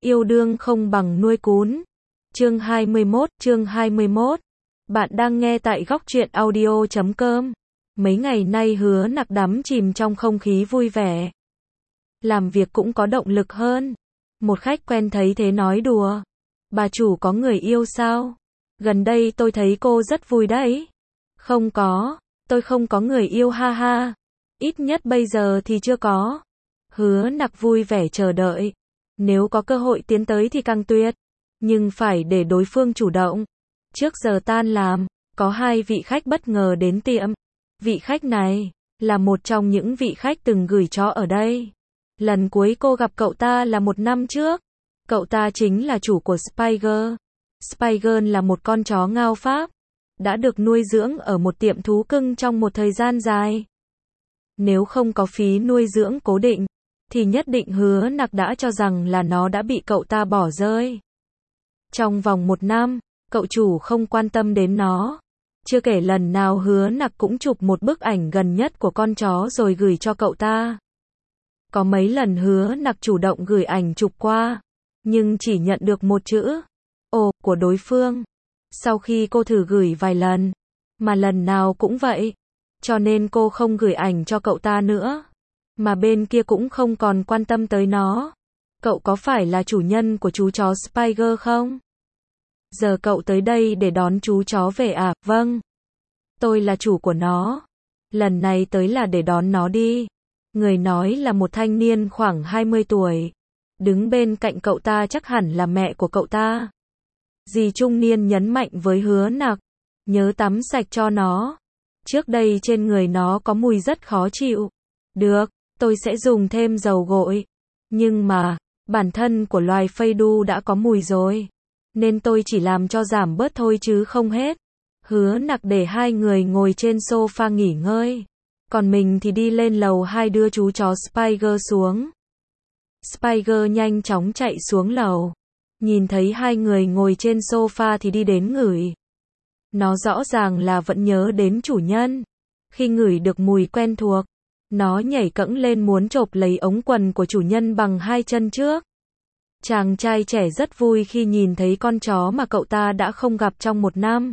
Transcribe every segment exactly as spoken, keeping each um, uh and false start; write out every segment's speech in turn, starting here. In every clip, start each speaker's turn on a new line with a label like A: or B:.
A: Yêu đương không bằng nuôi cún. Chương hai mươi mốt, chương hai mươi mốt. Bạn đang nghe tại góc truyện audio chấm com. Mấy ngày nay Hứa Nặc đắm chìm trong không khí vui vẻ. Làm việc cũng có động lực hơn. Một khách quen thấy thế nói đùa. Bà chủ có người yêu sao? Gần đây tôi thấy cô rất vui đấy. Không có, tôi không có người yêu ha ha. Ít nhất bây giờ thì chưa có. Hứa Nặc vui vẻ chờ đợi. Nếu có cơ hội tiến tới thì càng tuyệt. Nhưng phải để đối phương chủ động. Trước giờ tan làm, có hai vị khách bất ngờ đến tiệm. Vị khách này, là một trong những vị khách từng gửi chó ở đây. Lần cuối cô gặp cậu ta là một năm trước. Cậu ta chính là chủ của Spiger. Spiger là một con chó Ngao Pháp. Đã được nuôi dưỡng ở một tiệm thú cưng trong một thời gian dài. Nếu không có phí nuôi dưỡng cố định, thì nhất định Hứa Nặc đã cho rằng là nó đã bị cậu ta bỏ rơi. Trong vòng một năm, cậu chủ không quan tâm đến nó. Chưa kể lần nào Hứa Nặc cũng chụp một bức ảnh gần nhất của con chó rồi gửi cho cậu ta. Có mấy lần Hứa Nặc chủ động gửi ảnh chụp qua, nhưng chỉ nhận được một chữ "Ồ" của đối phương. Sau khi cô thử gửi vài lần, mà lần nào cũng vậy, cho nên cô không gửi ảnh cho cậu ta nữa. Mà bên kia cũng không còn quan tâm tới nó. Cậu có phải là chủ nhân của chú chó Spiger không? Giờ cậu tới đây để đón chú chó về à? Vâng. Tôi là chủ của nó. Lần này tới là để đón nó đi. Người nói là một thanh niên khoảng hai mươi tuổi. Đứng bên cạnh cậu ta chắc hẳn là mẹ của cậu ta. Dì trung niên nhấn mạnh với Hứa Nặc. Nhớ tắm sạch cho nó. Trước đây trên người nó có mùi rất khó chịu. Được, tôi sẽ dùng thêm dầu gội. Nhưng mà, bản thân của loài phây đu đã có mùi rồi. Nên tôi chỉ làm cho giảm bớt thôi chứ không hết. Hứa Nặc để hai người ngồi trên sofa nghỉ ngơi. Còn mình thì đi lên lầu hai đưa chú chó Spiger xuống. Spiger nhanh chóng chạy xuống lầu. Nhìn thấy hai người ngồi trên sofa thì đi đến ngửi. Nó rõ ràng là vẫn nhớ đến chủ nhân. Khi ngửi được mùi quen thuộc, nó nhảy cẫng lên muốn chộp lấy ống quần của chủ nhân bằng hai chân trước. Chàng trai trẻ rất vui khi nhìn thấy con chó mà cậu ta đã không gặp trong một năm.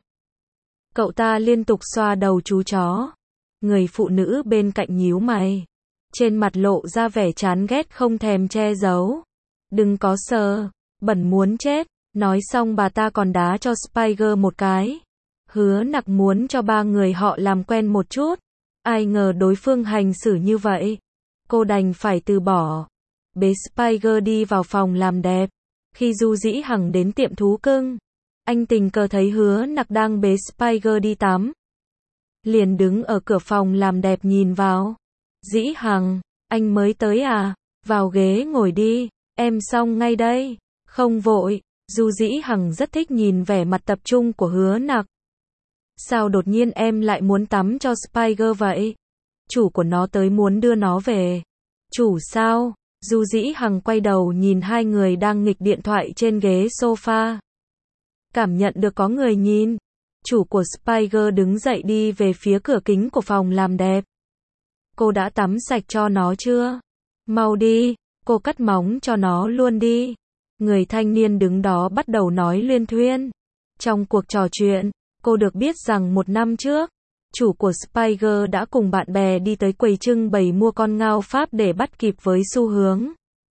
A: Cậu ta liên tục xoa đầu chú chó. Người phụ nữ bên cạnh nhíu mày. Trên mặt lộ ra vẻ chán ghét không thèm che giấu. Đừng có sờ, bẩn muốn chết. Nói xong bà ta còn đá cho Spiger một cái. Hứa Nặc muốn cho ba người họ làm quen một chút. Ai ngờ đối phương hành xử như vậy. Cô đành phải từ bỏ. Bế Spiger đi vào phòng làm đẹp. Khi Du Dĩ Hằng đến tiệm thú cưng, anh tình cờ thấy Hứa Nặc đang bế Spiger đi tắm. Liền đứng ở cửa phòng làm đẹp nhìn vào. Dĩ Hằng, anh mới tới à? Vào ghế ngồi đi, em xong ngay đây. Không vội. Du Dĩ Hằng rất thích nhìn vẻ mặt tập trung của Hứa Nặc. Sao đột nhiên em lại muốn tắm cho Spiger vậy? Chủ của nó tới muốn đưa nó về. Chủ sao? Du Dĩ Hằng quay đầu nhìn hai người đang nghịch điện thoại trên ghế sofa. Cảm nhận được có người nhìn. Chủ của Spiger đứng dậy đi về phía cửa kính của phòng làm đẹp. Cô đã tắm sạch cho nó chưa? Mau đi, cô cắt móng cho nó luôn đi. Người thanh niên đứng đó bắt đầu nói luyên thuyên. Trong cuộc trò chuyện, cô được biết rằng một năm trước, chủ của Spiger đã cùng bạn bè đi tới quầy trưng bày mua con Ngao Pháp để bắt kịp với xu hướng.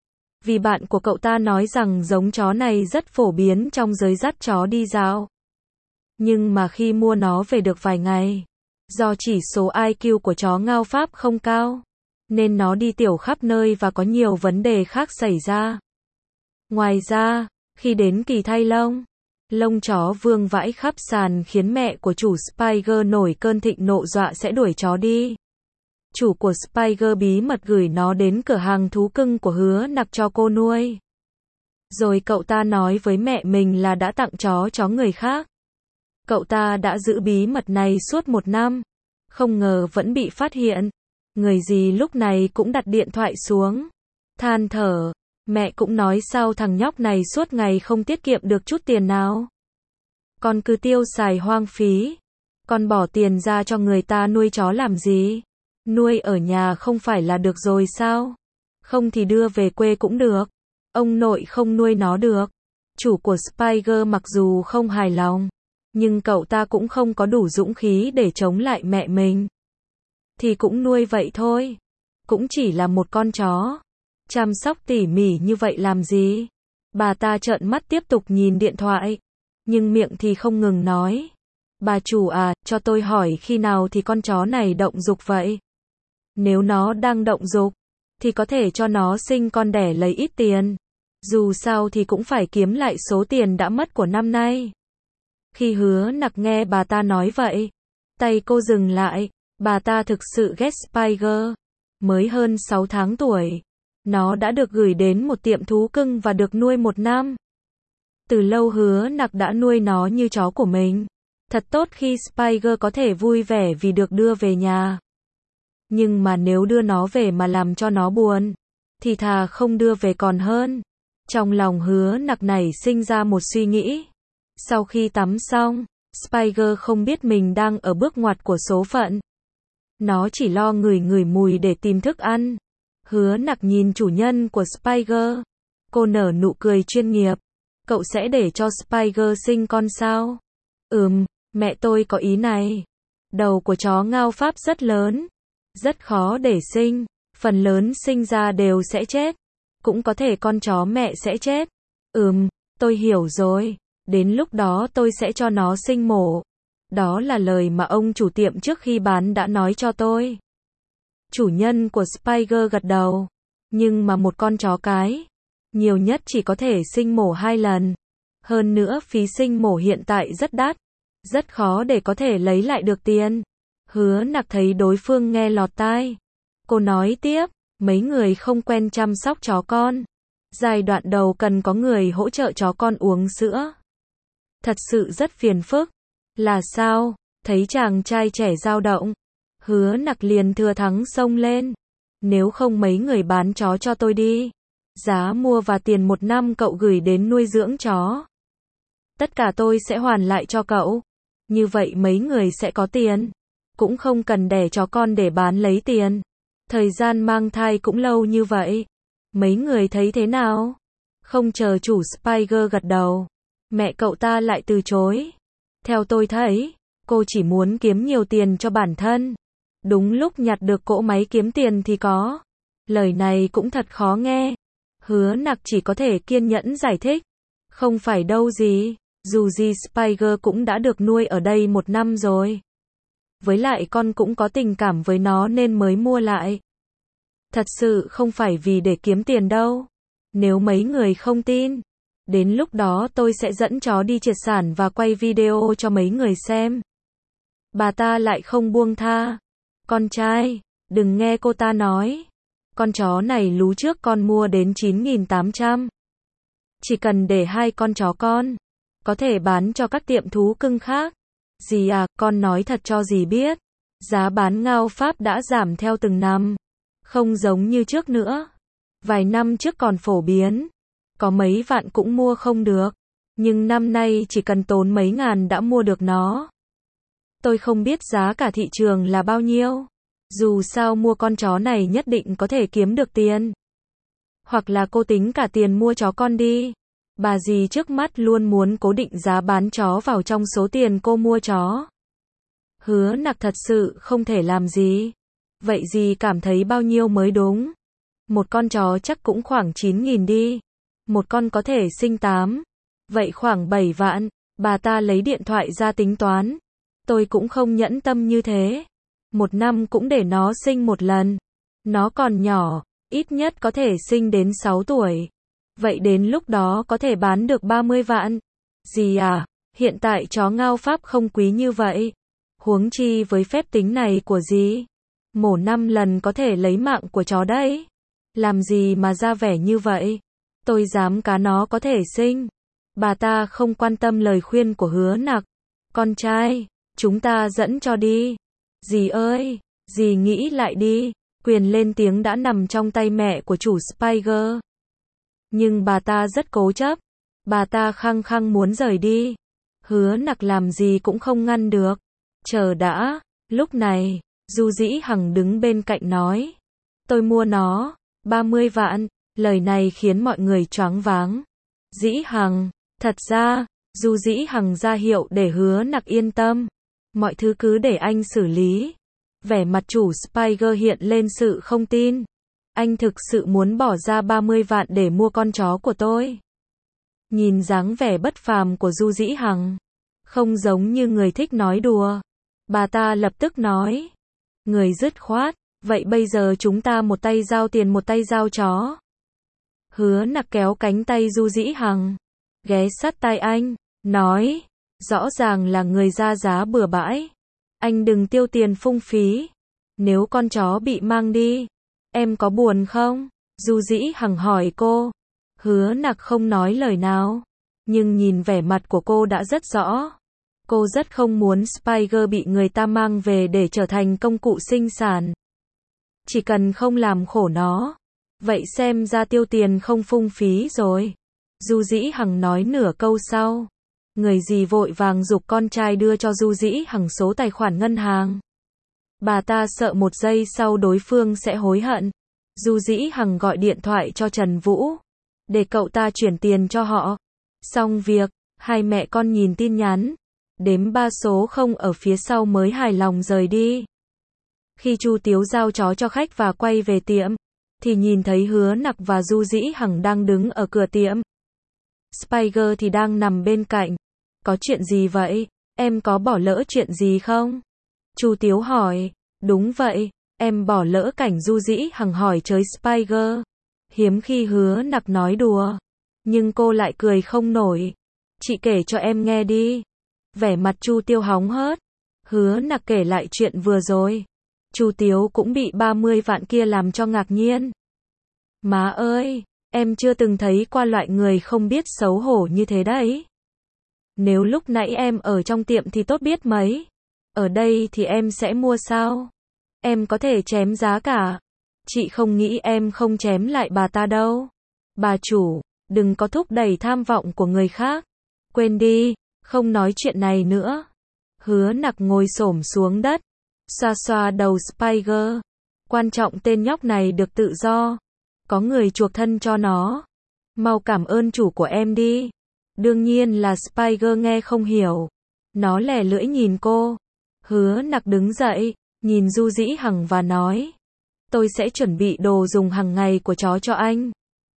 A: Vì bạn của cậu ta nói rằng giống chó này rất phổ biến trong giới dắt chó đi dạo. Nhưng mà khi mua nó về được vài ngày, do chỉ số i kiu của chó Ngao Pháp không cao, nên nó đi tiểu khắp nơi và có nhiều vấn đề khác xảy ra. Ngoài ra, khi đến kỳ thay lông, lông chó vương vãi khắp sàn khiến mẹ của chủ Spiger nổi cơn thịnh nộ dọa sẽ đuổi chó đi. Chủ của Spiger bí mật gửi nó đến cửa hàng thú cưng của Hứa Nặc cho cô nuôi. Rồi cậu ta nói với mẹ mình là đã tặng chó chó người khác. Cậu ta đã giữ bí mật này suốt một năm. Không ngờ vẫn bị phát hiện. Người gì lúc này cũng đặt điện thoại xuống. Than thở. Mẹ cũng nói sao thằng nhóc này suốt ngày không tiết kiệm được chút tiền nào. Con cứ tiêu xài hoang phí. Con bỏ tiền ra cho người ta nuôi chó làm gì? Nuôi ở nhà không phải là được rồi sao? Không thì đưa về quê cũng được. Ông nội không nuôi nó được. Chủ của Spiger mặc dù không hài lòng, nhưng cậu ta cũng không có đủ dũng khí để chống lại mẹ mình. Thì cũng nuôi vậy thôi. Cũng chỉ là một con chó. Chăm sóc tỉ mỉ như vậy làm gì? Bà ta trợn mắt tiếp tục nhìn điện thoại. Nhưng miệng thì không ngừng nói. Bà chủ à, cho tôi hỏi khi nào thì con chó này động dục vậy? Nếu nó đang động dục, thì có thể cho nó sinh con đẻ lấy ít tiền. Dù sao thì cũng phải kiếm lại số tiền đã mất của năm nay. Khi Hứa Nặc nghe bà ta nói vậy, tay cô dừng lại. Bà ta thực sự ghét Spiger. Mới hơn sáu tháng tuổi, nó đã được gửi đến một tiệm thú cưng và được nuôi một năm. Từ lâu Hứa Nặc đã nuôi nó như chó của mình. Thật tốt khi Spiger có thể vui vẻ vì được đưa về nhà. Nhưng mà nếu đưa nó về mà làm cho nó buồn, thì thà không đưa về còn hơn. Trong lòng Hứa Nặc nảy sinh ra một suy nghĩ. Sau khi tắm xong, Spiger không biết mình đang ở bước ngoặt của số phận. Nó chỉ lo ngửi ngửi mùi để tìm thức ăn. Hứa Nặc nhìn chủ nhân của Spiger. Cô nở nụ cười chuyên nghiệp. Cậu sẽ để cho Spiger sinh con sao? Ừm, mẹ tôi có ý này. Đầu của chó Ngao Pháp rất lớn. Rất khó để sinh. Phần lớn sinh ra đều sẽ chết. Cũng có thể con chó mẹ sẽ chết. Ừm, tôi hiểu rồi. Đến lúc đó tôi sẽ cho nó sinh mổ. Đó là lời mà ông chủ tiệm trước khi bán đã nói cho tôi. Chủ nhân của Spiger gật đầu. Nhưng mà một con chó cái, nhiều nhất chỉ có thể sinh mổ hai lần. Hơn nữa phí sinh mổ hiện tại rất đắt. Rất khó để có thể lấy lại được tiền. Hứa Nặc thấy đối phương nghe lọt tai. Cô nói tiếp, mấy người không quen chăm sóc chó con. Giai đoạn đầu cần có người hỗ trợ chó con uống sữa. Thật sự rất phiền phức. Là sao? Thấy chàng trai trẻ dao động, Hứa Nặc liền thừa thắng xông lên. Nếu không mấy người bán chó cho tôi đi. Giá mua và tiền một năm cậu gửi đến nuôi dưỡng chó. Tất cả tôi sẽ hoàn lại cho cậu. Như vậy mấy người sẽ có tiền. Cũng không cần đẻ chó con để bán lấy tiền. Thời gian mang thai cũng lâu như vậy. Mấy người thấy thế nào? Không chờ chủ Spiger gật đầu, mẹ cậu ta lại từ chối. Theo tôi thấy, cô chỉ muốn kiếm nhiều tiền cho bản thân. Đúng lúc nhặt được cỗ máy kiếm tiền thì có. Lời này cũng thật khó nghe. Hứa Nặc chỉ có thể kiên nhẫn giải thích. Không phải đâu gì, dù gì Spiger cũng đã được nuôi ở đây một năm rồi. Với lại con cũng có tình cảm với nó nên mới mua lại. Thật sự không phải vì để kiếm tiền đâu. Nếu mấy người không tin, đến lúc đó tôi sẽ dẫn chó đi triệt sản và quay video cho mấy người xem. Bà ta lại không buông tha. Con trai, đừng nghe cô ta nói. Con chó này lú trước con mua đến chín nghìn tám trăm. Chỉ cần để hai con chó con, có thể bán cho các tiệm thú cưng khác. Dì à, con nói thật cho dì biết. Giá bán Ngao Pháp đã giảm theo từng năm. Không giống như trước nữa. Vài năm trước còn phổ biến. Có mấy vạn cũng mua không được. Nhưng năm nay chỉ cần tốn mấy ngàn đã mua được nó. Tôi không biết giá cả thị trường là bao nhiêu. Dù sao mua con chó này nhất định có thể kiếm được tiền. Hoặc là cô tính cả tiền mua chó con đi. Bà dì trước mắt luôn muốn cố định giá bán chó vào trong số tiền cô mua chó. Hứa Nặc thật sự không thể làm gì. Vậy dì cảm thấy bao nhiêu mới đúng? Một con chó chắc cũng khoảng chín nghìn đi. Một con có thể sinh tám. Vậy khoảng bảy vạn. Bà ta lấy điện thoại ra tính toán. Tôi cũng không nhẫn tâm như thế. Một năm cũng để nó sinh một lần. Nó còn nhỏ, ít nhất có thể sinh đến sáu tuổi. Vậy đến lúc đó có thể bán được ba mươi vạn. Dì à, hiện tại chó Ngao Pháp không quý như vậy. Huống chi với phép tính này của dì, mổ năm lần có thể lấy mạng của chó đấy. Làm gì mà ra vẻ như vậy? Tôi dám cá nó có thể sinh. Bà ta không quan tâm lời khuyên của Hứa Nặc. Con trai, chúng ta dẫn cho đi. Dì ơi, dì nghĩ lại đi. Quyền lên tiếng đã nằm trong tay mẹ của chủ Spiger. Nhưng bà ta rất cố chấp. Bà ta khăng khăng muốn rời đi. Hứa Nặc làm gì cũng không ngăn được. Chờ đã. Lúc này, Du Dĩ Hằng đứng bên cạnh nói. Tôi mua nó. ba mươi vạn. Lời này khiến mọi người choáng váng. Dĩ Hằng, thật ra, Du Dĩ Hằng ra hiệu để Hứa Nặc yên tâm. Mọi thứ cứ để anh xử lý. Vẻ mặt chủ Spiger hiện lên sự không tin. Anh thực sự muốn bỏ ra ba mươi vạn để mua con chó của tôi. Nhìn dáng vẻ bất phàm của Du Dĩ Hằng, không giống như người thích nói đùa. Bà ta lập tức nói. Người dứt khoát, vậy bây giờ chúng ta một tay giao tiền một tay giao chó. Hứa Nặc kéo cánh tay Du Dĩ Hằng, ghé sát tai anh, nói. Rõ ràng là người ra giá bừa bãi. Anh đừng tiêu tiền phung phí. Nếu con chó bị mang đi, em có buồn không? Du Dĩ Hằng hỏi cô. Hứa Nặc không nói lời nào, nhưng nhìn vẻ mặt của cô đã rất rõ. Cô rất không muốn Spiger bị người ta mang về để trở thành công cụ sinh sản. Chỉ cần không làm khổ nó, vậy xem ra tiêu tiền không phung phí rồi. Du Dĩ Hằng nói nửa câu sau, người dì vội vàng giục con trai đưa cho Du Dĩ Hằng số tài khoản ngân hàng. Bà ta sợ một giây sau đối phương sẽ hối hận. Du Dĩ Hằng gọi điện thoại cho Trần Vũ, để cậu ta chuyển tiền cho họ. Xong việc, hai mẹ con nhìn tin nhắn, đếm ba số không ở phía sau mới hài lòng rời đi. Khi Chu Tiếu giao chó cho khách và quay về tiệm, thì nhìn thấy Hứa Nặc và Du Dĩ Hằng đang đứng ở cửa tiệm. Spiger thì đang nằm bên cạnh. Có chuyện gì vậy? Em có bỏ lỡ chuyện gì không? Chu Tiếu hỏi. Đúng vậy, em bỏ lỡ cảnh Du Dĩ Hằng hỏi chơi Spiger. Hiếm khi Hứa Nặc nói đùa, nhưng cô lại cười không nổi. Chị kể cho em nghe đi. Vẻ mặt Chu Tiếu hóng hớt. Hứa Nặc kể lại chuyện vừa rồi. Chu Tiếu cũng bị ba mươi vạn kia làm cho ngạc nhiên. Má ơi, em chưa từng thấy qua loại người không biết xấu hổ như thế đấy. Nếu lúc nãy em ở trong tiệm thì tốt biết mấy. Ở đây thì em sẽ mua sao? Em có thể chém giá cả. Chị không nghĩ em không chém lại bà ta đâu. Bà chủ, đừng có thúc đẩy tham vọng của người khác. Quên đi, không nói chuyện này nữa. Hứa Nặc ngồi xổm xuống đất, xoa xoa đầu Spiger. Quan trọng tên nhóc này được tự do. Có người chuộc thân cho nó. Mau cảm ơn chủ của em đi. Đương nhiên là Spiger nghe không hiểu. Nó lè lưỡi nhìn cô. Hứa Nặc đứng dậy, nhìn Du Dĩ Hằng và nói. Tôi sẽ chuẩn bị đồ dùng hàng ngày của chó cho anh.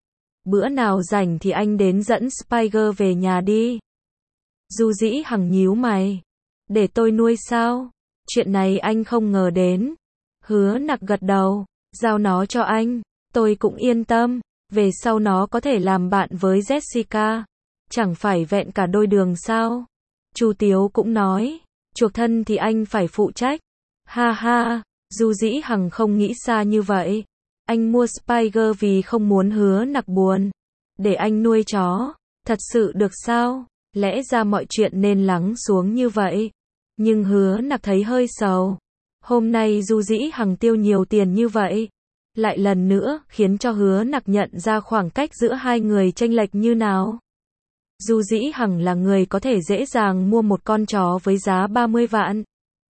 A: Bữa nào rảnh thì anh đến dẫn Spiger về nhà đi. Du Dĩ Hằng nhíu mày. Để tôi nuôi sao? Chuyện này anh không ngờ đến. Hứa Nặc gật đầu. Giao nó cho anh. Tôi cũng yên tâm. Về sau nó có thể làm bạn với Jessica. Chẳng phải vẹn cả đôi đường sao? Chu Tiếu cũng nói. Chuộc thân thì anh phải phụ trách. Ha ha. Du Dĩ Hằng không nghĩ xa như vậy. Anh mua Spiger vì không muốn Hứa Nặc buồn. Để anh nuôi chó. Thật sự được sao? Lẽ ra mọi chuyện nên lắng xuống như vậy. Nhưng Hứa Nặc thấy hơi sầu. Hôm nay Du Dĩ Hằng tiêu nhiều tiền như vậy. Lại lần nữa khiến cho Hứa Nặc nhận ra khoảng cách giữa hai người chênh lệch như nào. Du Dĩ Hằng là người có thể dễ dàng mua một con chó với giá ba mươi vạn.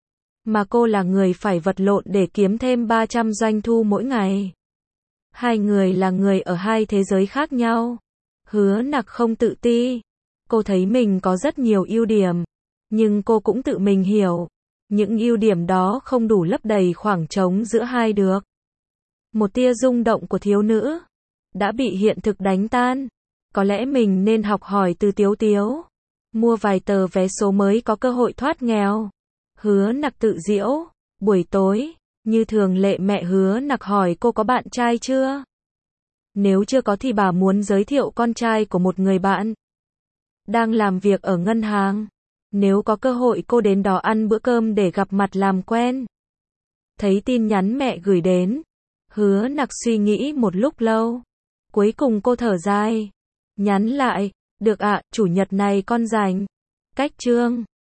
A: Mà cô là người phải vật lộn để kiếm thêm ba trăm doanh thu mỗi ngày. Hai người là người ở hai thế giới khác nhau. Hứa Nặc không tự ti. Cô thấy mình có rất nhiều ưu điểm. Nhưng cô cũng tự mình hiểu. Những ưu điểm đó không đủ lấp đầy khoảng trống giữa hai được. Một tia rung động của thiếu nữ đã bị hiện thực đánh tan. Có lẽ mình nên học hỏi từ Tiếu Tiếu. Mua vài tờ vé số mới có cơ hội thoát nghèo. Hứa Nặc tự giễu. Buổi tối, như thường lệ mẹ Hứa Nặc hỏi cô có bạn trai chưa? Nếu chưa có thì bà muốn giới thiệu con trai của một người bạn. Đang làm việc ở ngân hàng. Nếu có cơ hội cô đến đó ăn bữa cơm để gặp mặt làm quen. Thấy tin nhắn mẹ gửi đến. Hứa Nặc suy nghĩ một lúc lâu. Cuối cùng cô thở dài. Nhắn lại. Được ạ, chủ nhật này con rảnh. Cách chương.